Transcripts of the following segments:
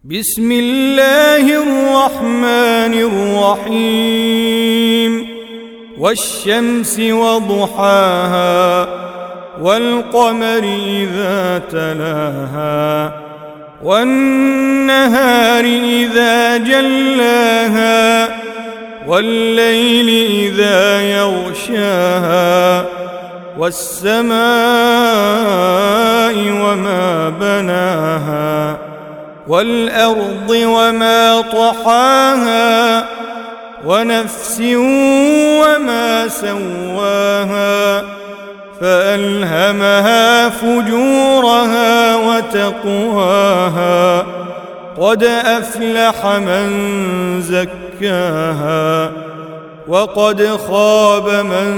بسم الله الرحمن الرحيم والشمس وضحاها والقمر إذا تلاها والنهار إذا جلاها والليل إذا يغشاها والسماء وما بناها والأرض وما طحاها ونفس وما سواها فألهمها فجورها وتقواها قد أفلح من زكاها وقد خاب من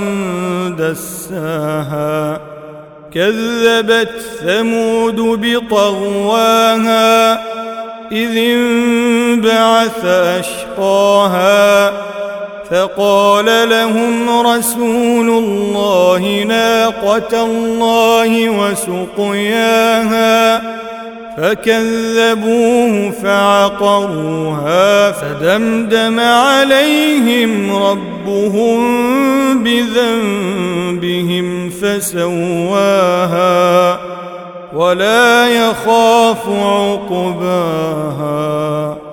دساها كذبت ثمود بطغواها إذ انبعث أشقاها فقال لهم رسول الله ناقة الله وسقياها فكذبوه فعقروها فدمدم عليهم ربهم بذنبهم فسواها ولا يخاف عقباها.